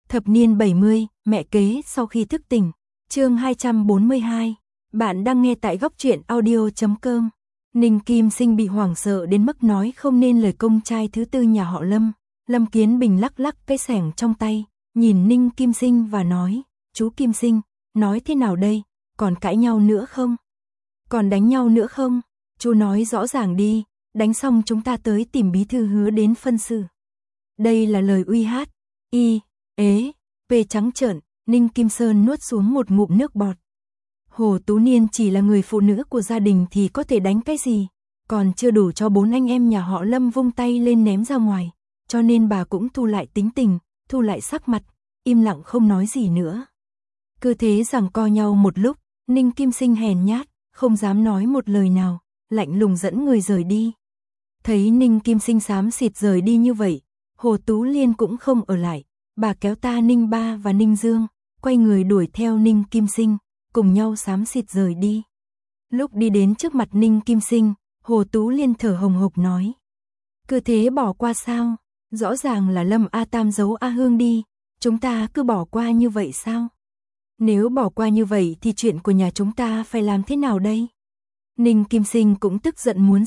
Thập niên 70, mẹ kế sau khi thức tỉnh. Chương 242. Bạn đang nghe tại góc truyện audio.com. Ninh Kim Sinh bị hoảng sợ đến mức nói không nên lời. Công trai thứ tư nhà họ Lâm. Lâm Kiến Bình lắc lắc cái xẻng trong tay, nhìn Ninh Kim Sinh và nói, chú Kim Sinh, nói thế nào đây, còn cãi nhau nữa không? Còn đánh nhau nữa không? Chú nói rõ ràng đi, đánh xong chúng ta tới tìm bí thư Hứa đến phân xử. Đây là lời uy hát, y, ế, p trắng trợn. Ninh Kim Sơn nuốt xuống một ngụm nước bọt. Hồ Tú Niên chỉ là người phụ nữ của gia đình thì có thể đánh cái gì, còn chưa đủ cho 4 anh em nhà họ Lâm vung tay lên ném ra ngoài, cho nên bà cũng thu lại tính tình, thu lại sắc mặt, im lặng không nói gì nữa. Cứ thế giằng co nhau một lúc, Ninh Kim Sinh hèn nhát, không dám nói một lời nào, lạnh lùng dẫn người rời đi. Thấy Ninh Kim Sinh xám xịt rời đi như vậy, Hồ Tú Liên cũng không ở lại, bà kéo ta Ninh Ba và Ninh Dương, quay người đuổi theo Ninh Kim Sinh, cùng nhau xám xịt rời đi. Lúc đi đến trước mặt Ninh Kim Sinh, Hồ Tú Liên thở hồng hộc nói, cứ thế bỏ qua sao? Rõ ràng là Lâm A Tam giấu A Hương đi, chúng ta cứ bỏ qua như vậy sao? Nếu bỏ qua như vậy thì chuyện của nhà chúng ta phải làm thế nào đây? Ninh Kim Sinh cũng tức giận muốn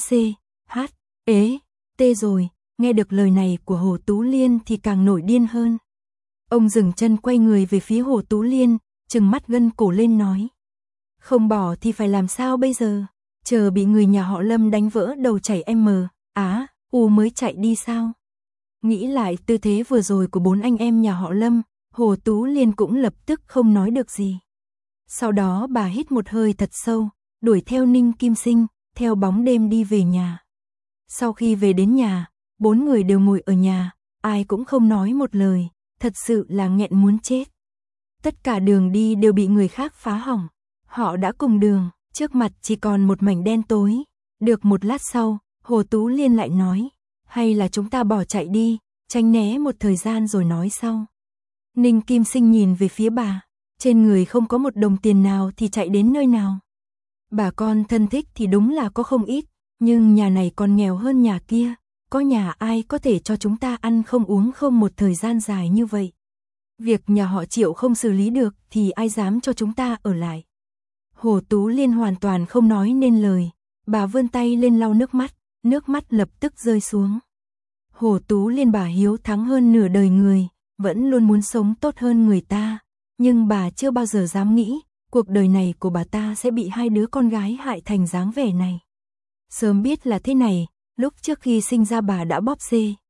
tê rồi, nghe được lời này của Hồ Tú Liên thì càng nổi điên hơn. Ông dừng chân quay người về phía Hồ Tú Liên, trừng mắt gân cổ lên nói, không bỏ thì phải làm sao bây giờ? Chờ bị người nhà họ Lâm đánh vỡ đầu chảy mới chạy đi sao? Nghĩ lại tư thế vừa rồi của 4 anh em nhà họ Lâm, Hồ Tú Liên cũng lập tức không nói được gì. Sau đó bà hít một hơi thật sâu, đuổi theo Ninh Kim Sinh, theo bóng đêm đi về nhà. Sau khi về đến nhà, 4 người đều ngồi ở nhà, ai cũng không nói một lời, thật sự là nghẹn muốn chết. Tất cả đường đi đều bị người khác phá hỏng, họ đã cùng đường, trước mặt chỉ còn một mảnh đen tối. Được một lát sau, Hồ Tú Liên lại nói, hay là chúng ta bỏ chạy đi, tránh né một thời gian rồi nói sau. Ninh Kim Sinh nhìn về phía bà, trên người không có một đồng tiền nào thì chạy đến nơi nào. Bà con thân thích thì đúng là có không ít, nhưng nhà này còn nghèo hơn nhà kia, có nhà ai có thể cho chúng ta ăn không uống không một thời gian dài như vậy. Việc nhà họ Triệu không xử lý được thì ai dám cho chúng ta ở lại. Hồ Tú Liên hoàn toàn không nói nên lời, bà vươn tay lên lau nước mắt lập tức rơi xuống. Hồ Tú Liên bà hiếu thắng hơn nửa đời người, vẫn luôn muốn sống tốt hơn người ta, nhưng bà chưa bao giờ dám nghĩ, cuộc đời này của bà ta sẽ bị 2 đứa con gái hại thành dáng vẻ này. Sớm biết là thế này, lúc trước khi sinh ra bà đã bóp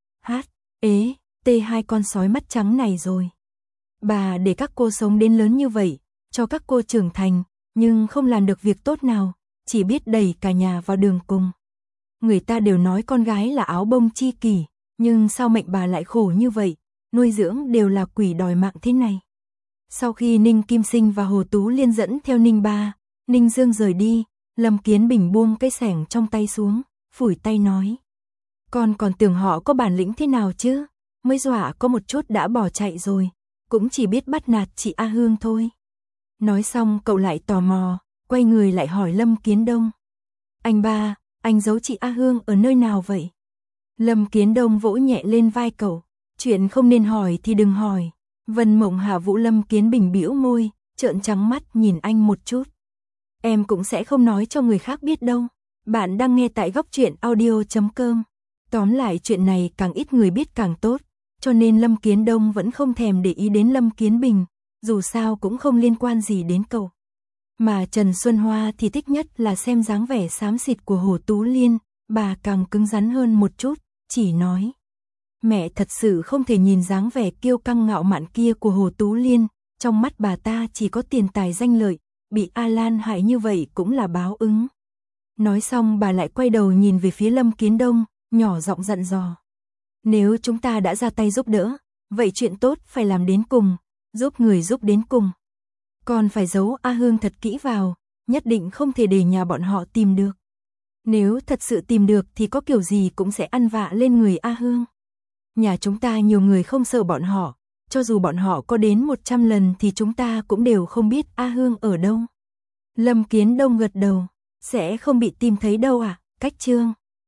hai con sói mắt trắng này rồi. Bà để các cô sống đến lớn như vậy, cho các cô trưởng thành, nhưng không làm được việc tốt nào, chỉ biết đẩy cả nhà vào đường cùng. Người ta đều nói con gái là áo bông chi kỷ, nhưng sao mệnh bà lại khổ như vậy, nuôi dưỡng đều là quỷ đòi mạng thế này. Sau khi Ninh Kim Sinh và Hồ Tú Liên dẫn theo Ninh Ba, Ninh Dương rời đi, Lâm Kiến Bình buông cái xẻng trong tay xuống, phủi tay nói, con còn tưởng họ có bản lĩnh thế nào chứ, mới dọa có một chút đã bỏ chạy rồi, cũng chỉ biết bắt nạt chị A Hương thôi. Nói xong cậu lại tò mò, quay người lại hỏi Lâm Kiến Đông, anh ba, anh giấu chị A Hương ở nơi nào vậy? Lâm Kiến Đông vỗ nhẹ lên vai cậu, chuyện không nên hỏi thì đừng hỏi. Vân Mộng Hạ Vũ. Lâm Kiến Bình bĩu môi, trợn trắng mắt nhìn anh một chút. Em cũng sẽ không nói cho người khác biết đâu. Bạn đang nghe tại góc truyện audio.com. Tóm lại chuyện này càng ít người biết càng tốt, cho nên Lâm Kiến Đông vẫn không thèm để ý đến Lâm Kiến Bình, dù sao cũng không liên quan gì đến cậu. Mà Trần Xuân Hoa thì thích nhất là xem dáng vẻ xám xịt của Hồ Tú Liên, bà càng cứng rắn hơn một chút, chỉ nói, mẹ thật sự không thể nhìn dáng vẻ kiêu căng ngạo mạn kia của Hồ Tú Liên, trong mắt bà ta chỉ có tiền tài danh lợi, bị A Lan hại như vậy cũng là báo ứng. Nói xong bà lại quay đầu nhìn về phía Lâm Kiến Đông, nhỏ giọng dặn dò, nếu chúng ta đã ra tay giúp đỡ, vậy chuyện tốt phải làm đến cùng, giúp người giúp đến cùng. Còn phải giấu A Hương thật kỹ vào, nhất định không thể để nhà bọn họ tìm được. Nếu thật sự tìm được thì có kiểu gì cũng sẽ ăn vạ lên người A Hương. Nhà chúng ta nhiều người không sợ bọn họ, cho dù bọn họ có đến 100 lần thì chúng ta cũng đều không biết A Hương ở đâu. Lâm Kiến Đông gật đầu, sẽ không bị tìm thấy đâu à, cách chương.